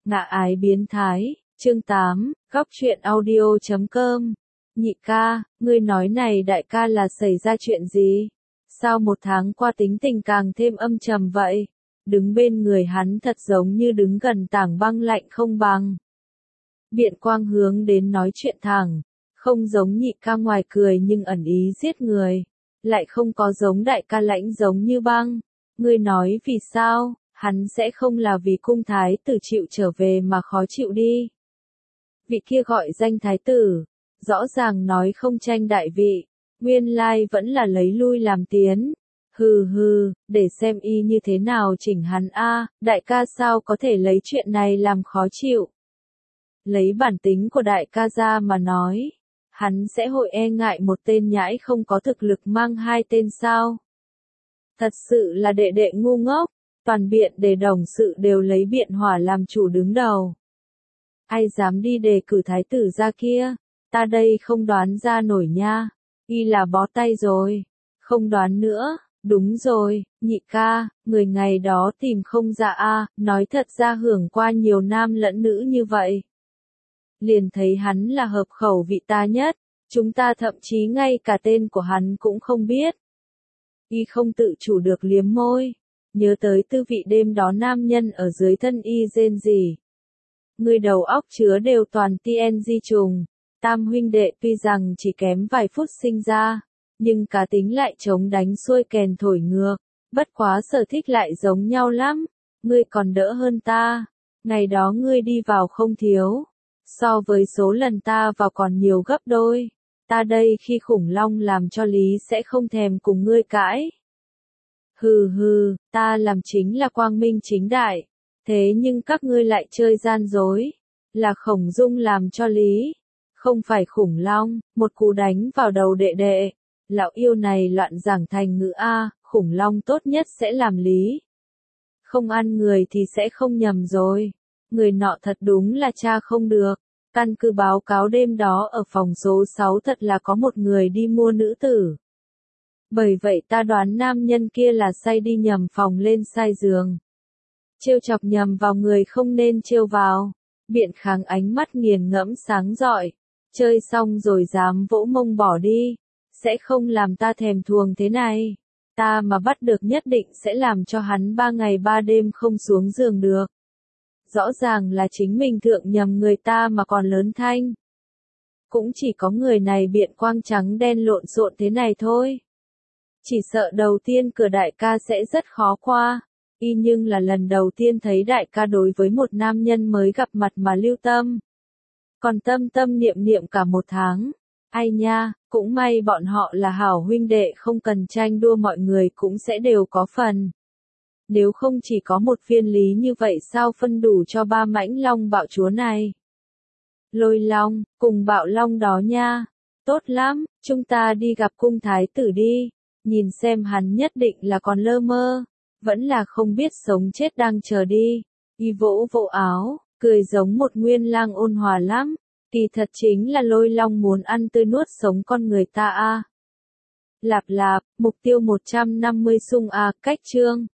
Ngạ ái biến thái, chương 8, góc truyện audio.com. Nhị ca, ngươi nói này đại ca là xảy ra chuyện gì? Sao một tháng qua tính tình càng thêm âm trầm vậy? Đứng bên người hắn thật giống như đứng gần tảng băng lạnh không bằng. Biện Quang hướng đến nói chuyện thẳng, không giống nhị ca ngoài cười nhưng ẩn ý giết người, lại không có giống đại ca lãnh giống như băng. Ngươi nói vì sao? Hắn sẽ không là vì cung thái tử chịu trở về mà khó chịu đi. Vị kia gọi danh thái tử, rõ ràng nói không tranh đại vị, nguyên lai vẫn là lấy lui làm tiến. Hừ hừ, để xem y như thế nào chỉnh hắn a, đại ca sao có thể lấy chuyện này làm khó chịu. Lấy bản tính của đại ca ra mà nói, hắn sẽ hội e ngại một tên nhãi không có thực lực mang hai tên sao. Thật sự là đệ đệ ngu ngốc. Toàn biện đề đồng sự đều lấy biện hỏa làm chủ đứng đầu. Ai dám đi đề cử thái tử ra kia, ta đây không đoán ra nổi nha, y là bó tay rồi, không đoán nữa, đúng rồi, nhị ca, người ngày đó tìm không ra a, nói thật ra hưởng qua nhiều nam lẫn nữ như vậy. Liền thấy hắn là hợp khẩu vị ta nhất, chúng ta thậm chí ngay cả tên của hắn cũng không biết. Y không tự chủ được liếm môi. Nhớ tới tư vị đêm đó nam nhân ở dưới thân y rên rỉ. Người đầu óc chứa đều toàn TNG trùng. Tam huynh đệ tuy rằng chỉ kém vài phút sinh ra, nhưng cá tính lại chống đánh xuôi kèn thổi ngược. Bất quá sở thích lại giống nhau lắm. Ngươi còn đỡ hơn ta. Ngày đó ngươi đi vào không thiếu. So với số lần ta vào còn nhiều gấp đôi. Ta đây khi khủng long làm cho lý sẽ không thèm cùng ngươi cãi. Hừ hừ, ta làm chính là quang minh chính đại, thế nhưng các ngươi lại chơi gian dối, là Khổng Dung làm cho lý, không phải khủng long, một cú đánh vào đầu đệ đệ, lão yêu này loạn giảng thành ngữ A, khủng long tốt nhất sẽ làm lý. Không ăn người thì sẽ không nhầm rồi, người nọ thật đúng là cha không được, căn cứ báo cáo đêm đó ở phòng số 6 thật là có một người đi mua nữ tử. Bởi vậy ta đoán nam nhân kia là say đi nhầm phòng lên sai giường. Trêu chọc nhầm vào người không nên trêu vào. Biện Kháng ánh mắt nghiền ngẫm sáng rọi. Chơi xong rồi dám vỗ mông bỏ đi. Sẽ không làm ta thèm thuồng thế này. Ta mà bắt được nhất định sẽ làm cho hắn 3 ngày 3 đêm không xuống giường được. Rõ ràng là chính mình thượng nhầm người ta mà còn lớn thanh. Cũng chỉ có người này Biện Quang trắng đen lộn xộn thế này thôi. Chỉ sợ đầu tiên cửa đại ca sẽ rất khó qua, y nhưng là lần đầu tiên thấy đại ca đối với một nam nhân mới gặp mặt mà lưu tâm. Còn tâm tâm niệm niệm cả một tháng, ai nha, cũng may bọn họ là hảo huynh đệ không cần tranh đua mọi người cũng sẽ đều có phần. Nếu không chỉ có một phiên lý như vậy sao phân đủ cho 3 mãnh long bạo chúa này. Lôi long, cùng bạo long đó nha, tốt lắm, chúng ta đi gặp cung thái tử đi. Nhìn xem hắn nhất định là còn lơ mơ, vẫn là không biết sống chết đang chờ đi. Y vỗ vỗ áo, cười giống một nguyên lang ôn hòa lắm. Kỳ thật chính là lôi long muốn ăn tươi nuốt sống con người ta a. Lạp lạp, mục tiêu 150 sung a, cách chương.